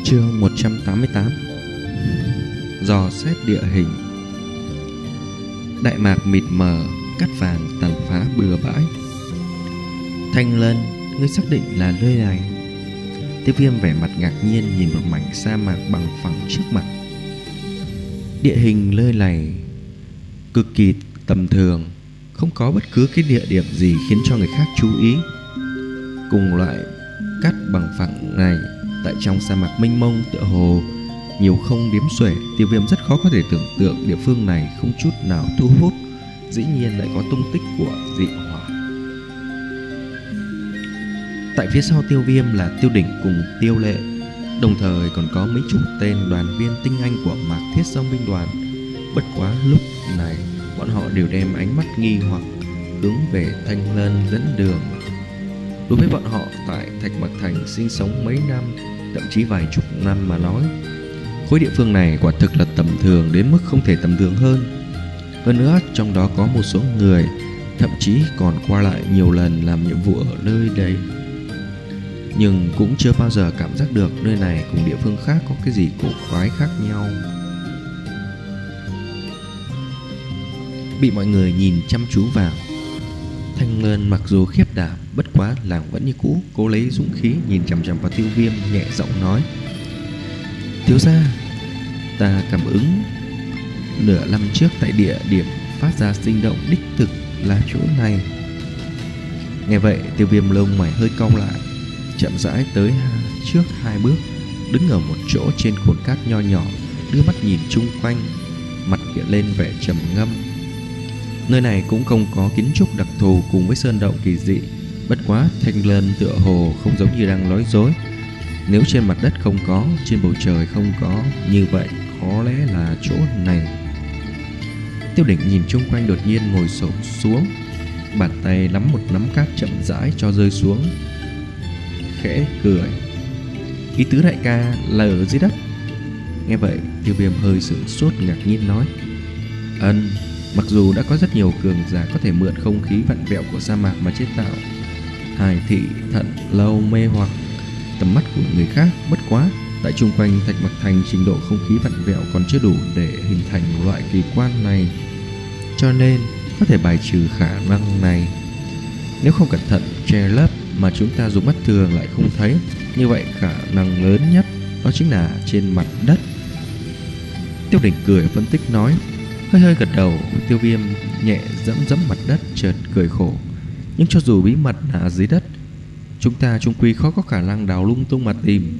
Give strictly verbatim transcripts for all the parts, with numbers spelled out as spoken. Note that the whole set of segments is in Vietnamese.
Chương một trăm tám mươi tám. Dò xét địa hình. Đại mạc mịt mờ, cát vàng tàn phá bừa bãi. Thanh Lân, ngươi xác định là nơi này? Tiêu Viêm vẻ mặt ngạc nhiên nhìn một mảnh sa mạc bằng phẳng trước mặt. Địa hình nơi này cực kỳ tầm thường, không có bất cứ cái địa điểm gì khiến cho người khác chú ý. Cùng loại cát bằng phẳng này tại trong sa mạc mênh mông tựa hồ nhiều không đếm xuể. Tiêu Viêm rất khó có thể tưởng tượng địa phương này không chút nào thu hút, dĩ nhiên lại có tung tích của dị hỏa. Tại phía sau Tiêu Viêm là Tiêu Đỉnh cùng Tiêu Lệ, đồng thời còn có mấy chục tên đoàn viên tinh anh của Mạc Thiết Dòng binh đoàn. Bất quá lúc này bọn họ đều đem ánh mắt nghi hoặc hướng về Thanh Lân dẫn đường. Đối với bọn họ tại Thạch Mạc Thành sinh sống mấy năm, thậm chí vài chục năm mà nói, khối địa phương này quả thực là tầm thường đến mức không thể tầm thường hơn. Hơn nữa trong đó có một số người thậm chí còn qua lại nhiều lần làm nhiệm vụ ở nơi đây, nhưng cũng chưa bao giờ cảm giác được nơi này cùng địa phương khác có cái gì cổ quái khác nhau. Bị mọi người nhìn chăm chú vào, Thanh Lân mặc dù khiếp đảm, bất quá làng vẫn như cũ cố lấy dũng khí nhìn chằm chằm vào Tiêu Viêm, nhẹ giọng nói: thiếu gia, ta cảm ứng nửa năm trước tại địa điểm phát ra sinh động đích thực là chỗ này. Nghe vậy Tiêu Viêm lông mày hơi cau lại, chậm rãi tới trước hai bước, đứng ở một chỗ trên cồn cát nho nhỏ, đưa mắt nhìn chung quanh, mặt hiện lên vẻ trầm ngâm. Nơi này cũng không có kiến trúc đặc thù cùng với sơn động kỳ dị, bất quá Thanh Lân tựa hồ không giống như đang nói dối. Nếu trên mặt đất không có, trên bầu trời không có, như vậy có lẽ là chỗ này. Tiêu Đỉnh nhìn chung quanh đột nhiên ngồi xổm xuống, bàn tay nắm một nắm cát chậm rãi cho rơi xuống, khẽ cười: ý tứ đại ca là ở dưới đất. Nghe vậy Tiêu Viêm hơi sửng sốt, ngạc nhiên nói: ân, mặc dù đã có rất nhiều cường giả có thể mượn không khí vặn vẹo của sa mạc mà chế tạo hài thị thận lâu mê hoặc tầm mắt của người khác, bất quá tại chung quanh Thạch Mạc Thành trình độ không khí vặn vẹo còn chưa đủ để hình thành loại kỳ quan này, cho nên có thể bài trừ khả năng này. Nếu không cẩn thận che lấp mà chúng ta dùng mắt thường lại không thấy, như vậy khả năng lớn nhất đó chính là trên mặt đất. Tiêu Đỉnh cười phân tích nói. Hơi hơi gật đầu, Tiêu Viêm nhẹ dẫm dẫm mặt đất, chợt cười khổ: nhưng cho dù bí mật là dưới đất, chúng ta chung quy khó có khả năng đào lung tung mà tìm.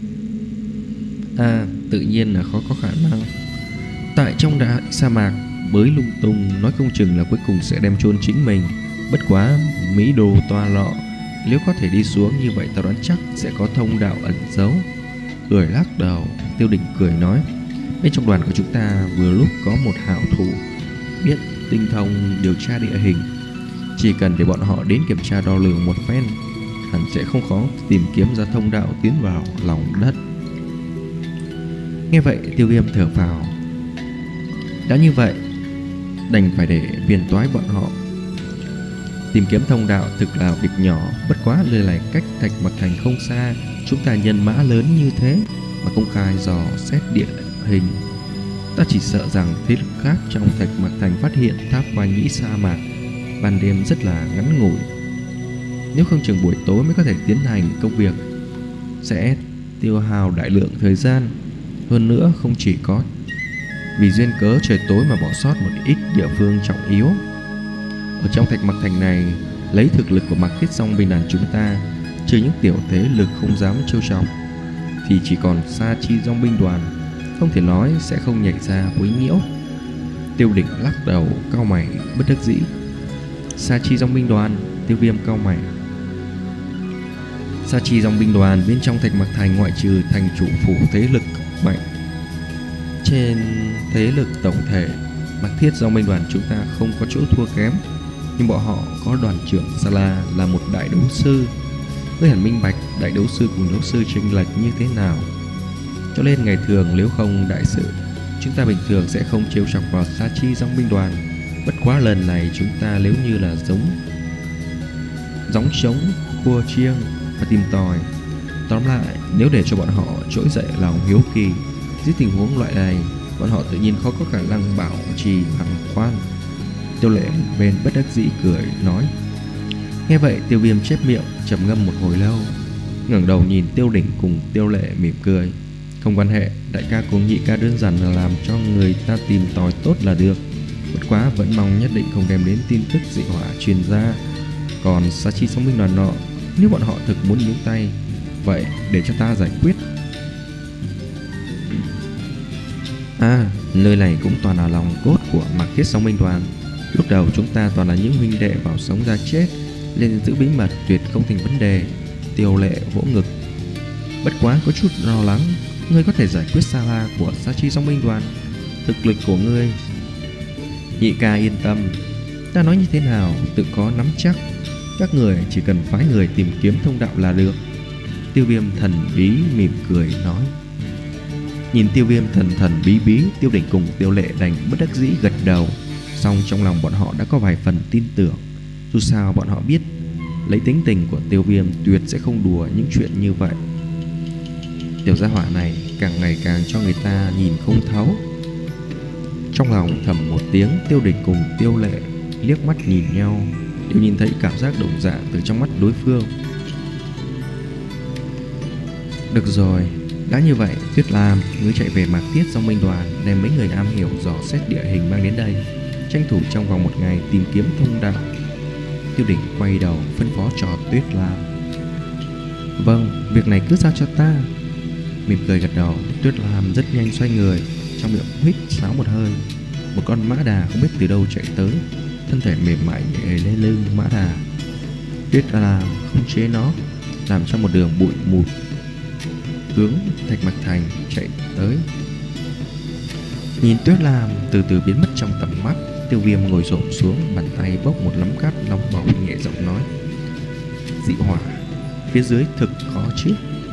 À, tự nhiên là khó có khả năng. Tại trong đại sa mạc bới lung tung, nói không chừng là cuối cùng sẽ đem chôn chính mình. Bất quá Mỹ đồ toa lọ, nếu có thể đi xuống như vậy, ta đoán chắc sẽ có thông đạo ẩn giấu. Cười lắc đầu, Tiêu Đỉnh cười nói: bên trong đoàn của chúng ta vừa lúc có một hảo thủ biết tinh thông điều tra địa hình, chỉ cần để bọn họ đến kiểm tra đo lường một phen, hẳn sẽ không khó tìm kiếm ra thông đạo tiến vào lòng đất. Nghe vậy Tiêu Viêm thở phào, đã như vậy đành phải để phiền toái bọn họ. Tìm kiếm thông đạo thực là việc nhỏ, bất quá nơi này cách Thạch Mạc Thành không xa, chúng ta nhân mã lớn như thế mà công khai dò xét địa hình, ta chỉ sợ rằng thế lực khác trong Thạch Mạc Thành phát hiện tháp Hoa Nhĩ sa mạc ban đêm rất là ngắn ngủi, nếu không chừng buổi tối mới có thể tiến hành công việc, sẽ tiêu hao đại lượng thời gian. Hơn nữa không chỉ có vì duyên cớ trời tối mà bỏ sót một ít địa phương trọng yếu. Ở trong Thạch Mạc Thành này, lấy thực lực của Mạc Thiết Dòng binh đoàn chúng ta, trừ những tiểu thế lực không dám trêu chọc, thì chỉ còn Sa Chi Dòng binh đoàn, không thể nói sẽ không nhảy ra quấy nhiễu. Tiêu Đỉnh lắc đầu cau mày bất đắc dĩ. Sa Chi Dòng binh đoàn? Tiêu Viêm cau mày. Sa Chi Dòng binh đoàn bên trong Thạch Mạc Thành ngoại trừ thành chủ phủ thế lực mạnh, trên thế lực tổng thể, Mạc Thiết Dòng binh đoàn chúng ta không có chỗ thua kém, nhưng bọn họ có đoàn trưởng Sa La là một đại đấu sư. Ngươi hẳn minh bạch đại đấu sư cùng đấu sư chênh lệch như thế nào, cho nên ngày thường nếu không đại sự, chúng ta bình thường sẽ không trêu chọc vào Sa Chi Dòng binh đoàn. Bất quá lần này chúng ta nếu như là giống gióng trống, cua chiêng và tìm tòi, tóm Tóm lại, nếu để cho bọn họ trỗi dậy lòng hiếu kỳ, dưới tình huống loại này, bọn họ tự nhiên khó có khả năng bảo trì bằng khoan. Tiêu Lệ bên bất đắc dĩ cười nói. Nghe vậy, Tiêu Viêm chép miệng, trầm ngâm một hồi lâu, ngẩng đầu nhìn Tiêu Đỉnh cùng Tiêu Lệ mỉm cười. Không quan hệ, đại ca cùng nhị ca đơn giản là làm cho người ta tìm tòi tốt là được. Bất quá vẫn mong nhất định không đem đến tin tức dị hỏa truyền ra. Còn Sa Chi Song Binh đoàn nọ, nếu bọn họ thực muốn nhúng tay, vậy để cho ta giải quyết. À, nơi này cũng toàn là lòng cốt của Mạc Thiết Song Binh đoàn. Lúc đầu chúng ta toàn là những huynh đệ vào sống ra chết, nên giữ bí mật tuyệt không thành vấn đề. Tiêu Lệ vỗ ngực. Bất quá có chút lo lắng, ngươi có thể giải quyết Sa La của Sa Chi Song Binh đoàn, thực lực của ngươi. Nhị ca yên tâm, ta nói như thế nào tự có nắm chắc. Các người chỉ cần phái người tìm kiếm thông đạo là được. Tiêu Viêm thần bí mỉm cười nói. Nhìn Tiêu Viêm thần thần bí bí, Tiêu Đỉnh cùng Tiêu Lệ đành bất đắc dĩ gật đầu. Song trong lòng bọn họ đã có vài phần tin tưởng. Dù sao bọn họ biết, lấy tính tình của Tiêu Viêm tuyệt sẽ không đùa những chuyện như vậy. Tiểu gia hỏa này càng ngày càng cho người ta nhìn không thấu. Trong lòng thầm một tiếng, Tiêu Đỉnh cùng Tiêu Lệ liếc mắt nhìn nhau, đều nhìn thấy cảm giác đồng dạng từ trong mắt đối phương. Được rồi, đã như vậy, Tuyết Lam, ngươi chạy về Mạc Thiết Song Binh đoàn, đem mấy người am hiểu dò xét địa hình mang đến đây, tranh thủ trong vòng một ngày tìm kiếm thông đạo. Tiêu Đỉnh quay đầu phân phó cho Tuyết Lam. Vâng, việc này cứ giao cho ta. Mỉm cười gật đầu, Tuyết Lam rất nhanh xoay người, trong miệng huýt sáo một hơi. Một con mã đà không biết từ đâu chạy tới, thân thể mềm mại nhảy lên lưng mã đà. Tuyết Lam khống chế nó, làm cho một đường bụi mụt hướng Thạch Mạch Thành chạy tới. Nhìn Tuyết Lam từ từ biến mất trong tầm mắt, Tiêu Viêm ngồi xổm xuống, bàn tay bốc một nắm cát nóng bỏng, nhẹ giọng nói. Dị hỏa phía dưới thực khó chứ.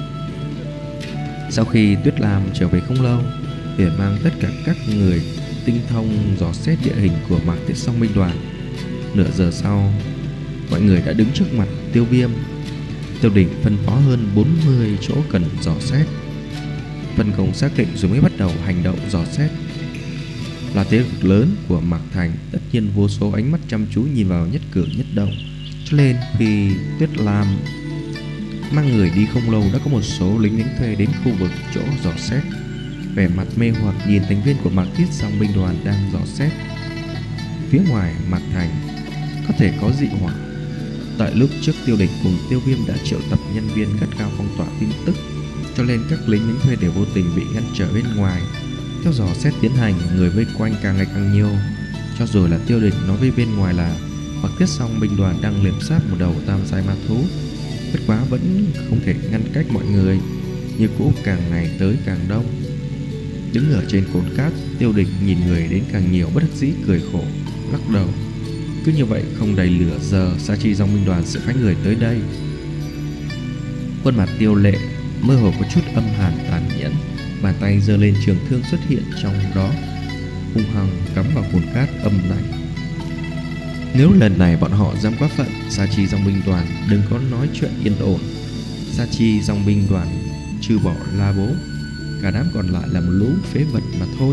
Sau khi Tuyết Lam trở về không lâu, để mang tất cả các người tinh thông dò xét địa hình của Mạc Thiết Song Binh đoàn. Nửa giờ sau, mọi người đã đứng trước mặt Tiêu Viêm. Tiêu Đỉnh phân phó hơn bốn mươi chỗ cần dò xét, phân công xác định rồi mới bắt đầu hành động dò xét. Là thế lực lớn của Mạc Thành, tất nhiên vô số ánh mắt chăm chú nhìn vào nhất cử nhất động. Cho nên khi Tuyết Lam mang người đi không lâu, đã có một số lính đánh thuê đến khu vực chỗ dò xét, vẻ mặt mê hoặc nhìn thành viên của Mạc Thiết Song Binh đoàn đang dò xét. Phía ngoài Mạc Thành có thể có dị hỏa. Tại lúc trước, Tiêu Đỉnh cùng Tiêu Viêm đã triệu tập nhân viên gắt gao phong tỏa tin tức, cho nên các lính đánh thuê đều vô tình bị ngăn trở bên ngoài. Theo dò xét tiến hành, người vây quanh càng ngày càng nhiều. Cho dù là Tiêu Đỉnh nói với bên ngoài là Mạc Thiết Song Binh đoàn đang liệp sát một đầu tam giai ma thú, bất quá vẫn không thể ngăn cách mọi người. Như cũ càng ngày tới càng đông. Đứng ở trên cồn cát, Tiêu Đỉnh nhìn người đến càng nhiều, bất đắc dĩ cười khổ, lắc đầu. Cứ như vậy không đầy nửa giờ, Sa Chi Song Binh đoàn sẽ phái người tới đây. Khuôn mặt Tiêu Lệ mơ hồ có chút âm hàn tàn nhẫn, bàn tay giơ lên, trường thương xuất hiện trong đó, hung hăng cắm vào cồn cát âm lạnh. Nếu lần này bọn họ dám quá phận, Sa Chi Song Binh đoàn đừng có nói chuyện yên ổn. Sa Chi Song Binh đoàn trừ bỏ La Bố, cả đám còn lại là một lũ phế vật mà thôi.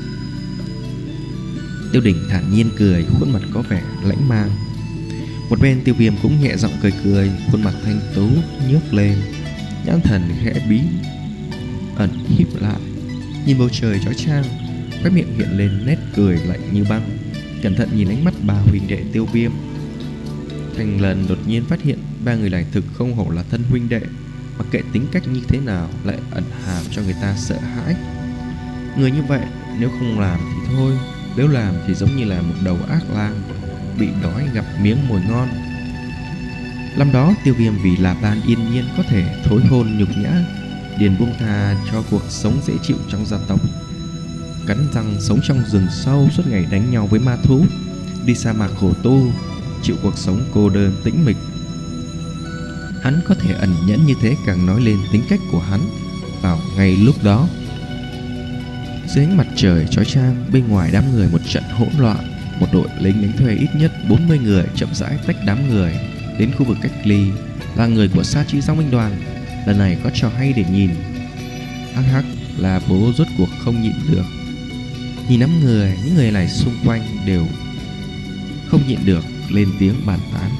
Tiêu Đỉnh thản nhiên cười, khuôn mặt có vẻ lãnh mang. Một bên Tiêu Viêm cũng nhẹ giọng cười cười, khuôn mặt thanh tú nhếch lên, nhãn thần khẽ bí ẩn híp lại, nhìn bầu trời chói chang, khóe miệng hiện lên nét cười lạnh như băng. Cẩn thận nhìn ánh mắt ba huynh đệ Tiêu Viêm, Thành Lần đột nhiên phát hiện ba người này thực không hổ là thân huynh đệ, mặc kệ tính cách như thế nào lại ẩn hàm cho người ta sợ hãi. Người như vậy nếu không làm thì thôi, nếu làm thì giống như là một đầu ác lang bị đói gặp miếng mồi ngon. Năm đó Tiêu Viêm vì là ban yên nhiên có thể thối hôn nhục nhã, liền buông tha cho cuộc sống dễ chịu trong gia tộc, cắn răng sống trong rừng sâu, suốt ngày đánh nhau với ma thú, đi sa mạc khổ tu, chịu cuộc sống cô đơn tĩnh mịch. Hắn có thể ẩn nhẫn như thế càng nói lên tính cách của hắn vào ngay lúc đó. Dưới ánh mặt trời chói chang, bên ngoài đám người một trận hỗn loạn. Một đội lính đánh thuê ít nhất bốn mươi người chậm rãi tách đám người đến khu vực cách ly, là người của Sa Chi Song Binh đoàn. lần này có trò hay để nhìn. Hắc hắc, là bố rốt cuộc không nhịn được. Nhìn đám người, những người này xung quanh đều không nhịn được lên tiếng bàn tán.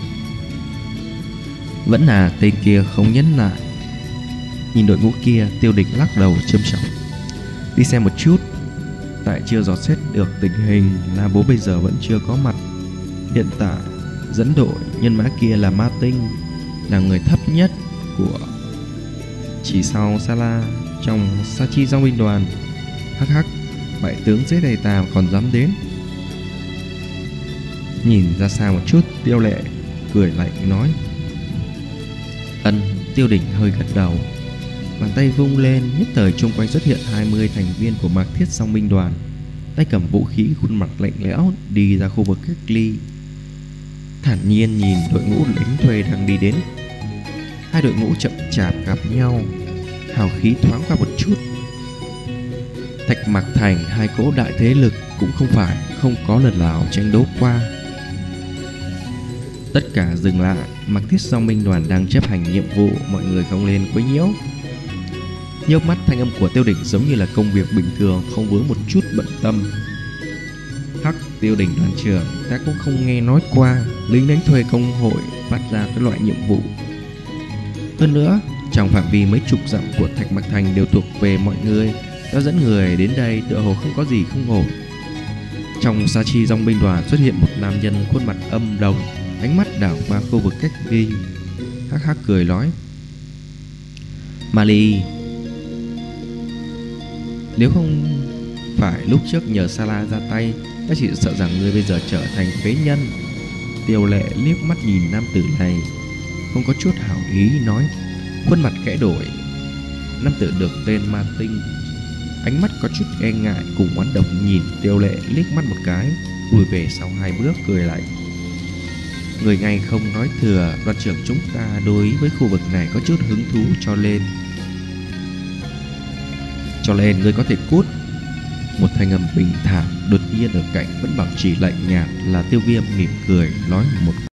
Vẫn là tên kia không nhẫn nại. Nhìn đội ngũ kia, Tiêu Đỉnh lắc đầu châm trọng. Đi xem một chút. Tại chưa dò xét được tình hình, là bố bây giờ vẫn chưa có mặt. Hiện tại dẫn đội nhân mã kia là Ma Tinh, là người thấp nhất của chỉ sau Sala trong Sa Chi Dòng binh đoàn. Hắc hắc, bại tướng dưới đầy tàm còn dám đến. Nhìn ra xa một chút, Tiêu Lệ cười lạnh nói. Ân. Tiêu Đỉnh hơi gật đầu. Bàn tay vung lên, nhất thời chung quanh xuất hiện hai mươi thành viên của Mạc Thiết Song binh đoàn, tay cầm vũ khí, khuôn mặt lạnh lẽo, đi ra khu vực cách ly, thản nhiên nhìn đội ngũ lính thuê đang đi đến. Hai đội ngũ chậm chạp gặp nhau, hào khí thoáng qua một chút. Thạch Mạc Thành, hai cỗ đại thế lực cũng không phải không có lần nào tranh đấu qua. Tất cả dừng lại. Mạc Thiết Song binh đoàn đang chấp hành nhiệm vụ, mọi người không lên quấy nhiễu. Nhớp mắt, thanh âm của Tiêu Đỉnh giống như là công việc bình thường, không vướng một chút bận tâm. Hắc, Tiêu Đỉnh đoàn trưởng, ta cũng không nghe nói qua lính đánh thuê công hội phát ra cái loại nhiệm vụ. Hơn nữa, trong phạm vi mấy chục dặm của Thạch Mạc Thành đều thuộc về mọi người. Ta dẫn người đến đây tựa hồ không có gì không ổn. Trong Sa Chi Dòng binh đoàn xuất hiện một nam nhân khuôn mặt âm đồng, ánh mắt đảo qua khu vực cách ly. Hắc hắc cười nói. Mali, nếu không phải lúc trước nhờ Sala ra tay, ta chỉ sợ rằng ngươi bây giờ trở thành phế nhân. Tiêu Lệ liếc mắt nhìn nam tử này, không có chút hảo ý nói. Khuôn mặt khẽ đổi. Nam tử được tên Ma Tinh, ánh mắt có chút e ngại cùng oán độc nhìn Tiêu Lệ liếc mắt một cái, lùi về sau hai bước cười lạnh. Người ngay không nói thừa, đoàn trưởng chúng ta đối với khu vực này có chút hứng thú, cho nên Cho nên ngươi có thể cút. Một thanh âm bình thản đột nhiên ở cạnh vẫn bảo trì lạnh nhạt là Tiêu Viêm mỉm cười nói một